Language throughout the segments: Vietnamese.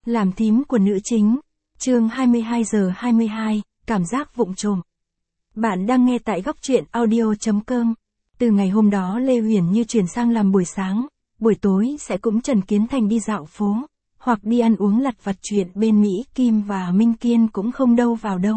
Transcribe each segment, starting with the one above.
Làm thím của nữ chính. Chương 22:22, cảm giác vụng trộm. Bạn đang nghe tại góc truyện audio.com. Từ ngày hôm đó Lê Huyền Như chuyển sang làm buổi sáng, buổi tối sẽ cũng Trần Kiến Thành đi dạo phố, hoặc đi ăn uống lặt vặt, chuyện bên Mỹ Kim và Minh Kiên cũng không đâu vào đâu.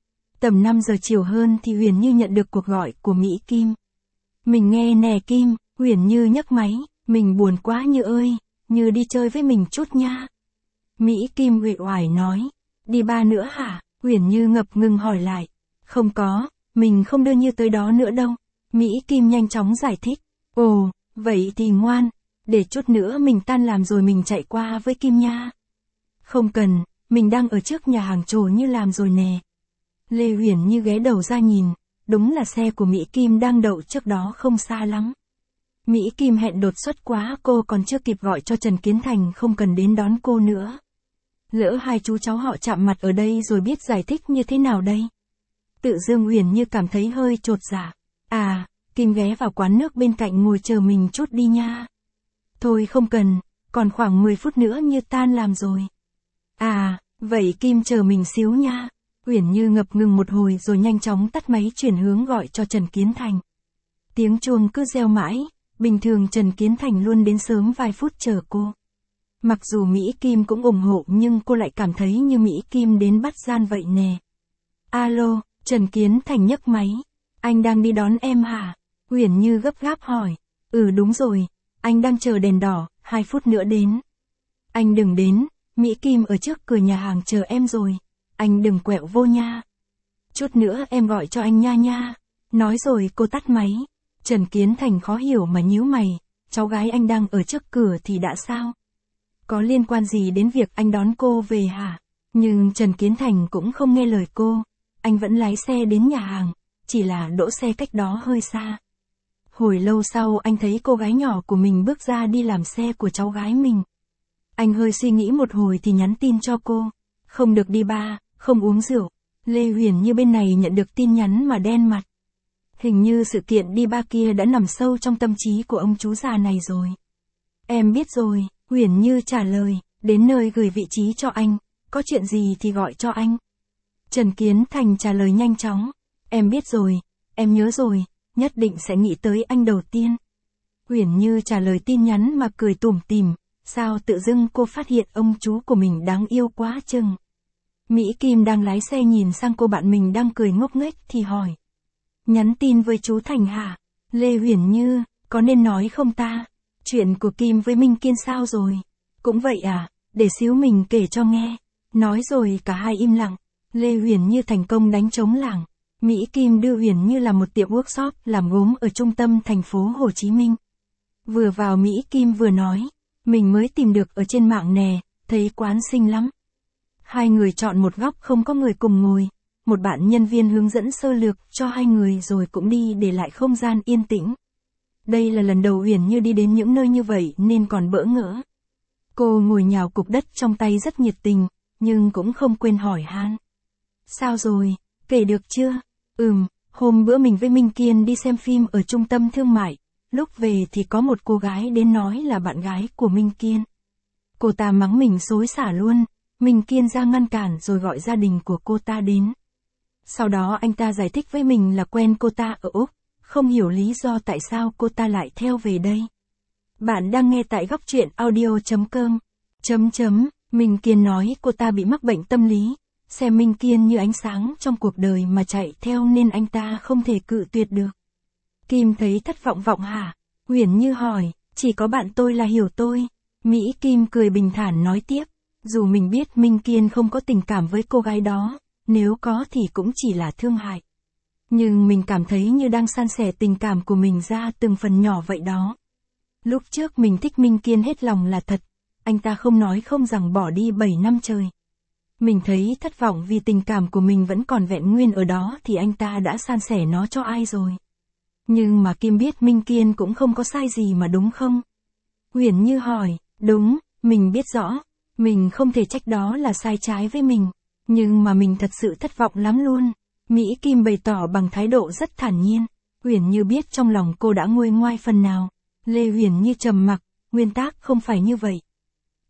Tầm 5 giờ chiều hơn thì Huyền Như nhận được cuộc gọi của Mỹ Kim. Mình nghe nè Kim, Huyền Như nhấc máy, mình buồn quá Như ơi, Như đi chơi với mình chút nha. Mỹ Kim uể oải nói, đi ba nữa hả? Huyền Như ngập ngừng hỏi lại, không có, mình không đưa Như tới đó nữa đâu. Mỹ Kim nhanh chóng giải thích, ồ, vậy thì ngoan, để chút nữa mình tan làm rồi mình chạy qua với Kim nha. Không cần, mình đang ở trước nhà hàng Trồ Như làm rồi nè. Lê Huyền Như ghé đầu ra nhìn, đúng là xe của Mỹ Kim đang đậu trước đó không xa lắm. Mỹ Kim hẹn đột xuất quá, cô còn chưa kịp gọi cho Trần Kiến Thành không cần đến đón cô nữa. Lỡ hai chú cháu họ chạm mặt ở đây rồi biết giải thích như thế nào đây? Tự dưng Huyền Như cảm thấy hơi chột dạ. À, Kim ghé vào quán nước bên cạnh ngồi chờ mình chút đi nha. Thôi không cần, còn khoảng 10 phút nữa Như tan làm rồi. À, vậy Kim chờ mình xíu nha. Huyền Như ngập ngừng một hồi rồi nhanh chóng tắt máy chuyển hướng gọi cho Trần Kiến Thành. Tiếng chuông cứ reo mãi, bình thường Trần Kiến Thành luôn đến sớm vài phút chờ cô. Mặc dù Mỹ Kim cũng ủng hộ nhưng cô lại cảm thấy như Mỹ Kim đến bắt gian vậy nè. Alo, Trần Kiến Thành nhấc máy. Anh đang đi đón em hả? Huyền Như gấp gáp hỏi. Ừ đúng rồi, anh đang chờ đèn đỏ, 2 phút nữa đến. Anh đừng đến, Mỹ Kim ở trước cửa nhà hàng chờ em rồi. Anh đừng quẹo vô nha. Chút nữa em gọi cho anh nha nha. Nói rồi cô tắt máy. Trần Kiến Thành khó hiểu mà nhíu mày, cháu gái anh đang ở trước cửa thì đã sao? Có liên quan gì đến việc anh đón cô về hả? Nhưng Trần Kiến Thành cũng không nghe lời cô. Anh vẫn lái xe đến nhà hàng, chỉ là đỗ xe cách đó hơi xa. Hồi lâu sau anh thấy cô gái nhỏ của mình bước ra đi làm xe của cháu gái mình. Anh hơi suy nghĩ một hồi thì nhắn tin cho cô. Không được đi ba, không uống rượu. Lê Huyền Như bên này nhận được tin nhắn mà đen mặt. Hình như sự kiện đi ba kia đã nằm sâu trong tâm trí của ông chú già này rồi. Em biết rồi, Huyền Như trả lời, đến nơi gửi vị trí cho anh, có chuyện gì thì gọi cho anh. Trần Kiến Thành trả lời nhanh chóng, em biết rồi, em nhớ rồi, nhất định sẽ nghĩ tới anh đầu tiên. Huyền Như trả lời tin nhắn mà cười tủm tỉm, sao tự dưng cô phát hiện ông chú của mình đáng yêu quá chừng. Mỹ Kim đang lái xe nhìn sang cô bạn mình đang cười ngốc nghếch thì hỏi. Nhắn tin với chú Thành hả? Lê Huyền Như, có nên nói không ta? Chuyện của Kim với Minh Kiên sao rồi? Cũng vậy à, để xíu mình kể cho nghe. Nói rồi cả hai im lặng. Lê Huyền Như thành công đánh trống lảng. Mỹ Kim đưa Huyền Như làm một tiệm workshop làm gốm ở trung tâm thành phố Hồ Chí Minh. Vừa vào Mỹ Kim vừa nói, mình mới tìm được ở trên mạng nè, thấy quán xinh lắm. Hai người chọn một góc không có người cùng ngồi. Một bạn nhân viên hướng dẫn sơ lược cho hai người rồi cũng đi để lại không gian yên tĩnh. Đây là lần đầu Huyền Như đi đến những nơi như vậy nên còn bỡ ngỡ. Cô ngồi nhào cục đất trong tay rất nhiệt tình, nhưng cũng không quên hỏi han. Sao rồi, kể được chưa? Hôm bữa mình với Minh Kiên đi xem phim ở trung tâm thương mại, lúc về thì có một cô gái đến nói là bạn gái của Minh Kiên. Cô ta mắng mình xối xả luôn, Minh Kiên ra ngăn cản rồi gọi gia đình của cô ta đến. Sau đó anh ta giải thích với mình là quen cô ta ở Úc, không hiểu lý do tại sao cô ta lại theo về đây. Bạn đang nghe tại góc truyện audio.com. Minh Kiên nói cô ta bị mắc bệnh tâm lý, xem Minh Kiên như ánh sáng trong cuộc đời mà chạy theo nên anh ta không thể cự tuyệt được. Kim thấy thất vọng hả? Huyền Như hỏi, chỉ có bạn tôi là hiểu tôi. Mỹ Kim cười bình thản nói tiếp, dù mình biết Minh Kiên không có tình cảm với cô gái đó. Nếu có thì cũng chỉ là thương hại. Nhưng mình cảm thấy như đang san sẻ tình cảm của mình ra từng phần nhỏ vậy đó. Lúc trước mình thích Minh Kiên hết lòng là thật. Anh ta không nói không rằng bỏ đi 7 năm trời. Mình thấy thất vọng vì tình cảm của mình vẫn còn vẹn nguyên ở đó thì anh ta đã san sẻ nó cho ai rồi. Nhưng mà Kim biết Minh Kiên cũng không có sai gì mà đúng không? Huyền Như hỏi, đúng, mình biết rõ. Mình không thể trách đó là sai trái với mình. Nhưng mà mình thật sự thất vọng lắm luôn. Mỹ Kim bày tỏ bằng thái độ rất thản nhiên. Huyền Như biết trong lòng cô đã nguôi ngoai phần nào. Lê Huyền Như trầm mặc, nguyên tắc không phải như vậy.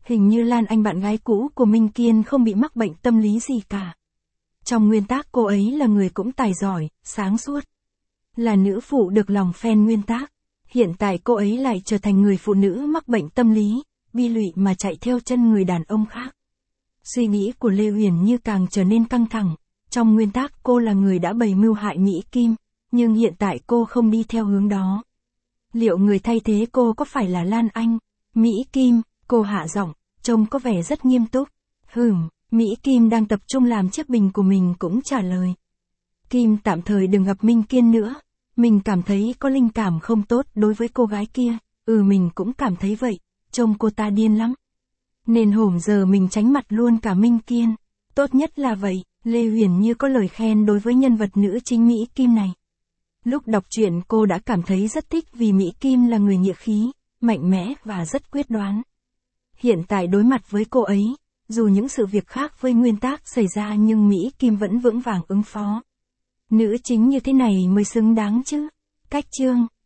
Hình như Lan Anh bạn gái cũ của Minh Kiên không bị mắc bệnh tâm lý gì cả. Trong nguyên tắc cô ấy là người cũng tài giỏi, sáng suốt. Là nữ phụ được lòng fan nguyên tác. Hiện tại cô ấy lại trở thành người phụ nữ mắc bệnh tâm lý, bi lụy mà chạy theo chân người đàn ông khác. Suy nghĩ của Lê Uyển Như càng trở nên căng thẳng. Trong nguyên tắc cô là người đã bày mưu hại Mỹ Kim, nhưng hiện tại cô không đi theo hướng đó. Liệu người thay thế cô có phải là Lan Anh? Mỹ Kim, cô hạ giọng, trông có vẻ rất nghiêm túc. Mỹ Kim đang tập trung làm chiếc bình của mình cũng trả lời. Kim tạm thời đừng gặp Minh Kiên nữa. Mình cảm thấy có linh cảm không tốt đối với cô gái kia. Mình cũng cảm thấy vậy. Trông cô ta điên lắm. Nên hổm giờ mình tránh mặt luôn cả Minh Kiên. Tốt nhất là vậy. Lê Uyển Như có lời khen đối với nhân vật nữ chính Mỹ Kim này. Lúc đọc truyện cô đã cảm thấy rất thích vì Mỹ Kim là người nghĩa khí, mạnh mẽ và rất quyết đoán. Hiện tại đối mặt với cô ấy, dù những sự việc khác với nguyên tác xảy ra nhưng Mỹ Kim vẫn vững vàng ứng phó. Nữ chính như thế này mới xứng đáng chứ. Cách chương